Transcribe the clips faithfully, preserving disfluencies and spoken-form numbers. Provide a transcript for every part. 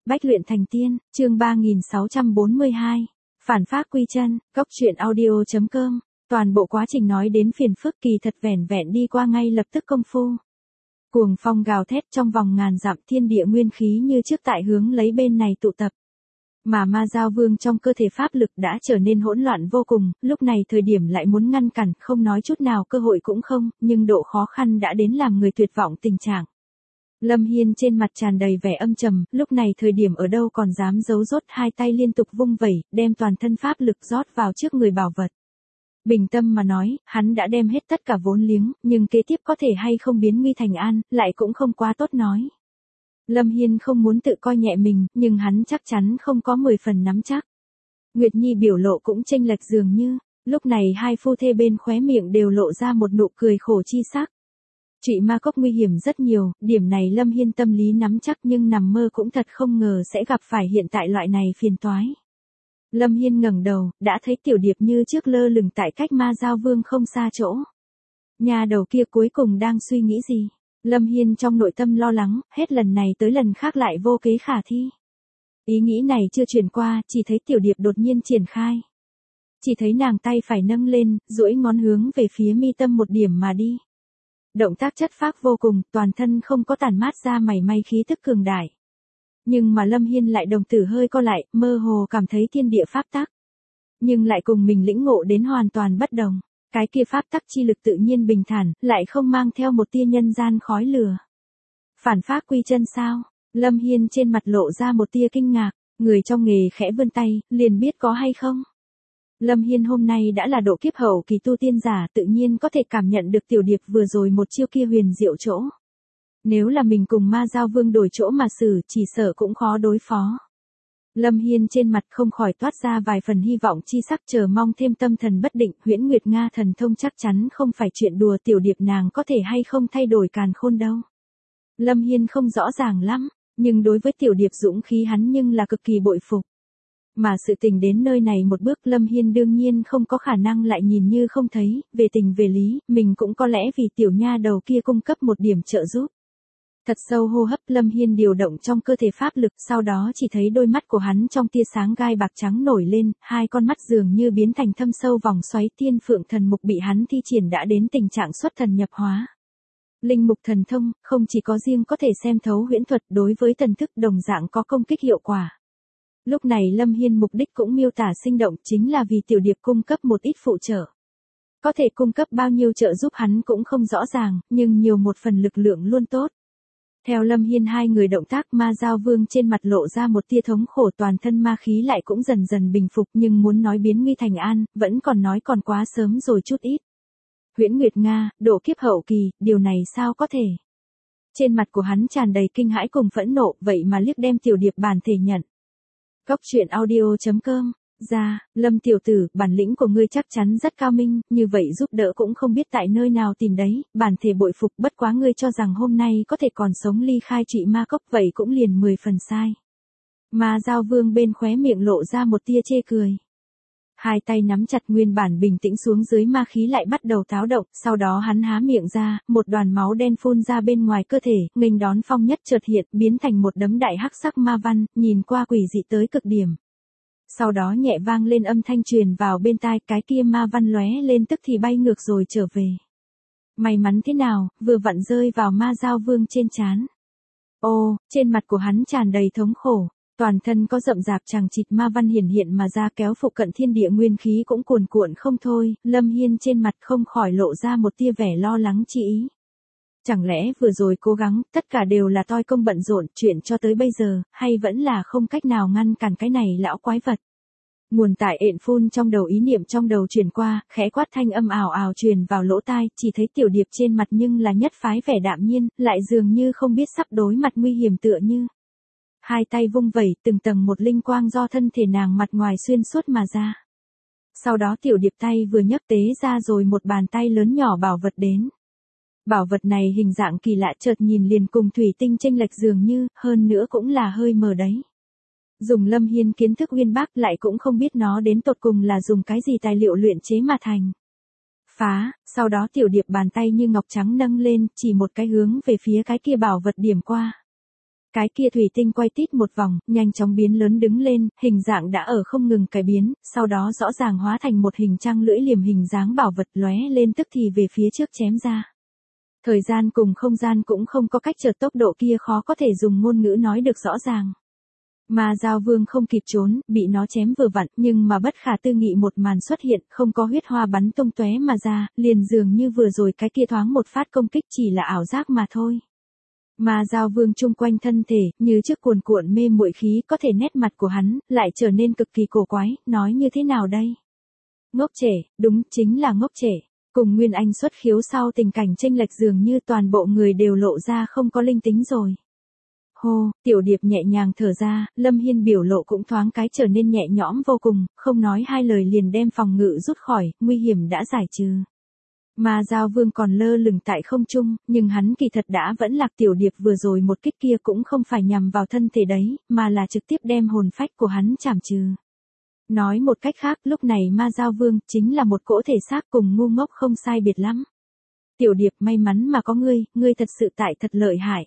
Bách luyện thành tiên, chương ba nghìn sáu trăm bốn mươi hai. Phản phác quy chân, góc truyện audio chấm com. Toàn bộ quá trình nói đến phiền phức kỳ thật vẻn vẹn đi qua ngay lập tức công phu. Cuồng phong gào thét trong vòng ngàn dặm, thiên địa nguyên khí như trước tại hướng lấy bên này tụ tập. Mà ma giao vương trong cơ thể pháp lực đã trở nên hỗn loạn vô cùng, lúc này thời điểm lại muốn ngăn cản, không nói chút nào cơ hội cũng không, nhưng độ khó khăn đã đến làm người tuyệt vọng tình trạng. Lâm Hiên trên mặt tràn đầy vẻ âm trầm, lúc này thời điểm ở đâu còn dám giấu rốt, hai tay liên tục vung vẩy, đem toàn thân pháp lực rót vào trước người bảo vật. Bình tâm mà nói, hắn đã đem hết tất cả vốn liếng, nhưng kế tiếp có thể hay không biến nguy thành an, lại cũng không quá tốt nói. Lâm Hiên không muốn tự coi nhẹ mình, nhưng hắn chắc chắn không có mười phần nắm chắc. Nguyệt Nhi biểu lộ cũng chênh lệch dường như, lúc này hai phu thê bên khóe miệng đều lộ ra một nụ cười khổ chi sắc. Trụy ma cốc nguy hiểm rất nhiều, điểm này Lâm Hiên tâm lý nắm chắc, nhưng nằm mơ cũng thật không ngờ sẽ gặp phải hiện tại loại này phiền toái. Lâm Hiên ngẩng đầu, đã thấy tiểu điệp như trước lơ lửng tại cách ma giao vương không xa chỗ. Nhà đầu kia cuối cùng đang suy nghĩ gì? Lâm Hiên trong nội tâm lo lắng, hết lần này tới lần khác lại vô kế khả thi. Ý nghĩ này chưa truyền qua, chỉ thấy tiểu điệp đột nhiên triển khai. Chỉ thấy nàng tay phải nâng lên, duỗi ngón hướng về phía mi tâm một điểm mà đi. Động tác chất phác vô cùng, toàn thân không có tản mát ra mảy may khí tức cường đại. Nhưng mà Lâm Hiên lại đồng tử hơi co lại, mơ hồ cảm thấy thiên địa pháp tắc. Nhưng lại cùng mình lĩnh ngộ đến hoàn toàn bất đồng. Cái kia pháp tắc chi lực tự nhiên bình thản, lại không mang theo một tia nhân gian khói lửa. Phản phác quy chân sao? Lâm Hiên trên mặt lộ ra một tia kinh ngạc, người trong nghề khẽ vươn tay, liền biết có hay không. Lâm Hiên hôm nay đã là độ kiếp hậu kỳ tu tiên giả, tự nhiên có thể cảm nhận được tiểu điệp vừa rồi một chiêu kia huyền diệu chỗ. Nếu là mình cùng ma giao vương đổi chỗ mà xử, chỉ sợ cũng khó đối phó. Lâm Hiên trên mặt không khỏi toát ra vài phần hy vọng chi sắc, chờ mong thêm tâm thần bất định. Huyễn Nguyệt Nga thần thông chắc chắn không phải chuyện đùa, tiểu điệp nàng có thể hay không thay đổi càn khôn đâu. Lâm Hiên không rõ ràng lắm, nhưng đối với tiểu điệp dũng khí hắn nhưng là cực kỳ bội phục. Mà sự tình đến nơi này một bước, Lâm Hiên đương nhiên không có khả năng lại nhìn như không thấy, về tình về lý, mình cũng có lẽ vì tiểu nha đầu kia cung cấp một điểm trợ giúp. Thật sâu hô hấp, Lâm Hiên điều động trong cơ thể pháp lực, sau đó chỉ thấy đôi mắt của hắn trong tia sáng gai bạc trắng nổi lên, hai con mắt dường như biến thành thâm sâu vòng xoáy, tiên phượng thần mục bị hắn thi triển đã đến tình trạng xuất thần nhập hóa. Linh mục thần thông, không chỉ có riêng có thể xem thấu huyễn thuật, đối với thần thức đồng dạng có công kích hiệu quả. Lúc này Lâm Hiên mục đích cũng miêu tả sinh động, chính là vì tiểu điệp cung cấp một ít phụ trợ. Có thể cung cấp bao nhiêu trợ giúp hắn cũng không rõ ràng, nhưng nhiều một phần lực lượng luôn tốt. Theo Lâm Hiên hai người động tác, ma giao vương trên mặt lộ ra một tia thống khổ, toàn thân ma khí lại cũng dần dần bình phục, nhưng muốn nói biến nguy thành an, vẫn còn nói còn quá sớm rồi chút ít. Huyễn Nguyệt Nga, độ kiếp hậu kỳ, điều này sao có thể? Trên mặt của hắn tràn đầy kinh hãi cùng phẫn nộ, vậy mà liếc đem tiểu điệp bản thể nhận. Góc truyện audio chấm com. Ra, Lâm tiểu tử, bản lĩnh của ngươi chắc chắn rất cao minh, như vậy giúp đỡ cũng không biết tại nơi nào tìm đấy, bản thể bội phục, bất quá ngươi cho rằng hôm nay có thể còn sống ly khai Trụy ma cốc, vậy cũng liền mười phần sai. Ma giao vương bên khóe miệng lộ ra một tia chê cười. Hai tay nắm chặt, nguyên bản bình tĩnh xuống dưới ma khí lại bắt đầu tháo động, sau đó hắn há miệng ra, một đoàn máu đen phun ra bên ngoài cơ thể, nghênh đón phong nhất chợt hiện, biến thành một đấm đại hắc sắc ma văn, nhìn qua quỷ dị tới cực điểm. Sau đó nhẹ vang lên âm thanh truyền vào bên tai, cái kia ma văn lóe lên tức thì bay ngược rồi trở về. May mắn thế nào, vừa vặn rơi vào ma giao vương trên trán. Ô, trên mặt của hắn tràn đầy thống khổ, toàn thân có rậm rạp chằng chịt ma văn hiển hiện mà ra, kéo phụ cận thiên địa nguyên khí cũng cuồn cuộn không thôi. Lâm Hiên trên mặt không khỏi lộ ra một tia vẻ lo lắng chi ý. Chẳng lẽ vừa rồi cố gắng, tất cả đều là toi công bận rộn, chuyện cho tới bây giờ, hay vẫn là không cách nào ngăn cản cái này lão quái vật. Nguồn tại ện phun trong đầu, ý niệm trong đầu truyền qua, khẽ quát thanh âm ào ào truyền vào lỗ tai, chỉ thấy tiểu điệp trên mặt nhưng là nhất phái vẻ đạm nhiên, lại dường như không biết sắp đối mặt nguy hiểm tựa như. Hai tay vung vẩy, từng tầng một linh quang do thân thể nàng mặt ngoài xuyên suốt mà ra. Sau đó tiểu điệp tay vừa nhấc tế ra rồi một bàn tay lớn nhỏ bảo vật đến. Bảo vật này hình dạng kỳ lạ, chợt nhìn liền cùng thủy tinh chênh lệch dường như, hơn nữa cũng là hơi mờ đấy. Dùng Lâm Hiên kiến thức uyên bác lại cũng không biết nó đến tột cùng là dùng cái gì tài liệu luyện chế mà thành. Phá, sau đó tiểu điệp bàn tay như ngọc trắng nâng lên, chỉ một cái hướng về phía cái kia bảo vật điểm qua. Cái kia thủy tinh quay tít một vòng, nhanh chóng biến lớn đứng lên, hình dạng đã ở không ngừng cải biến, sau đó rõ ràng hóa thành một hình trăng lưỡi liềm hình dáng bảo vật lóe lên tức thì về phía trước chém ra. Thời gian cùng không gian cũng không có cách chợt tốc độ kia khó có thể dùng ngôn ngữ nói được rõ ràng. Ma Dao Vương không kịp trốn, bị nó chém vừa vặn, nhưng mà bất khả tư nghị một màn xuất hiện, không có huyết hoa bắn tung tóe mà ra, liền dường như vừa rồi cái kia thoáng một phát công kích chỉ là ảo giác mà thôi. Ma Dao Vương chung quanh thân thể, như trước cuồn cuộn mê muội khí, có thể nét mặt của hắn, lại trở nên cực kỳ cổ quái, nói như thế nào đây? Ngốc trẻ, đúng, chính là ngốc trẻ. Cùng Nguyên Anh xuất khiếu sau tình cảnh chênh lệch dường như toàn bộ người đều lộ ra không có linh tính rồi. Hô, Tiểu Điệp nhẹ nhàng thở ra, Lâm Hiên biểu lộ cũng thoáng cái trở nên nhẹ nhõm vô cùng, không nói hai lời liền đem phòng ngự rút khỏi, nguy hiểm đã giải trừ. Ma Dao Vương còn lơ lửng tại không trung, nhưng hắn kỳ thật đã vẫn lạc. Tiểu Điệp vừa rồi một kích kia cũng không phải nhằm vào thân thể đấy, mà là trực tiếp đem hồn phách của hắn chảm trừ. Nói một cách khác, lúc này Ma Dao Vương chính là một cỗ thể xác cùng ngu ngốc không sai biệt lắm. Tiểu Điệp, may mắn mà có ngươi, ngươi thật sự tại thật lợi hại.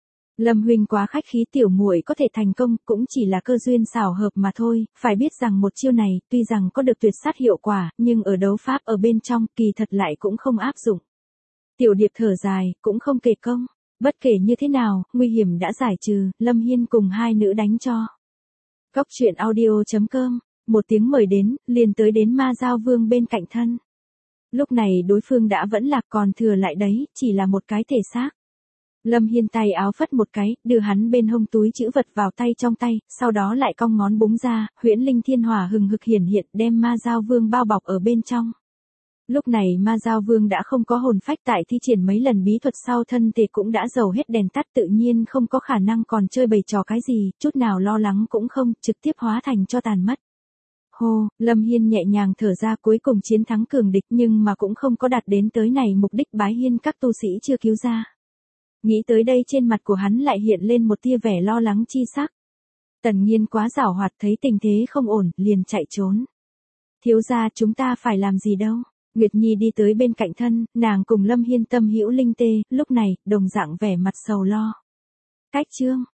Lâm huynh quá khách khí, tiểu muội có thể thành công cũng chỉ là cơ duyên xảo hợp mà thôi, phải biết rằng một chiêu này tuy rằng có được tuyệt sát hiệu quả, nhưng ở đấu pháp ở bên trong kỳ thật lại cũng không áp dụng. Tiểu Điệp thở dài, cũng không kể công, bất kể như thế nào, nguy hiểm đã giải trừ, Lâm Hiên cùng hai nữ đánh cho. Cốc truyện audio chấm com, một tiếng mời đến, liền tới đến Ma Dao Vương bên cạnh thân. Lúc này đối phương đã vẫn lạc, còn thừa lại đấy, chỉ là một cái thể xác. Lâm Hiên tay áo phất một cái, đưa hắn bên hông túi trữ vật vào tay trong tay, sau đó lại cong ngón búng ra, huyễn linh thiên hỏa hừng hực hiển hiện, đem Ma Dao Vương bao bọc ở bên trong. Lúc này Ma Dao Vương đã không có hồn phách, tại thi triển mấy lần bí thuật sau thân thể cũng đã dầu hết đèn tắt, tự nhiên không có khả năng còn chơi bày trò cái gì, chút nào lo lắng cũng không, trực tiếp hóa thành cho tàn mất. Hô, Lâm Hiên nhẹ nhàng thở ra, cuối cùng chiến thắng cường địch, nhưng mà cũng không có đạt đến tới này mục đích bái hiên các tu sĩ chưa cứu ra. Nghĩ tới đây trên mặt của hắn lại hiện lên một tia vẻ lo lắng chi sắc. Tần Nhiên quá giảo hoạt, thấy tình thế không ổn, liền chạy trốn. Thiếu gia, chúng ta phải làm gì đâu? Nguyệt Nhi đi tới bên cạnh thân, nàng cùng Lâm Hiên tâm hữu linh tê, lúc này, đồng dạng vẻ mặt sầu lo. Cách chương,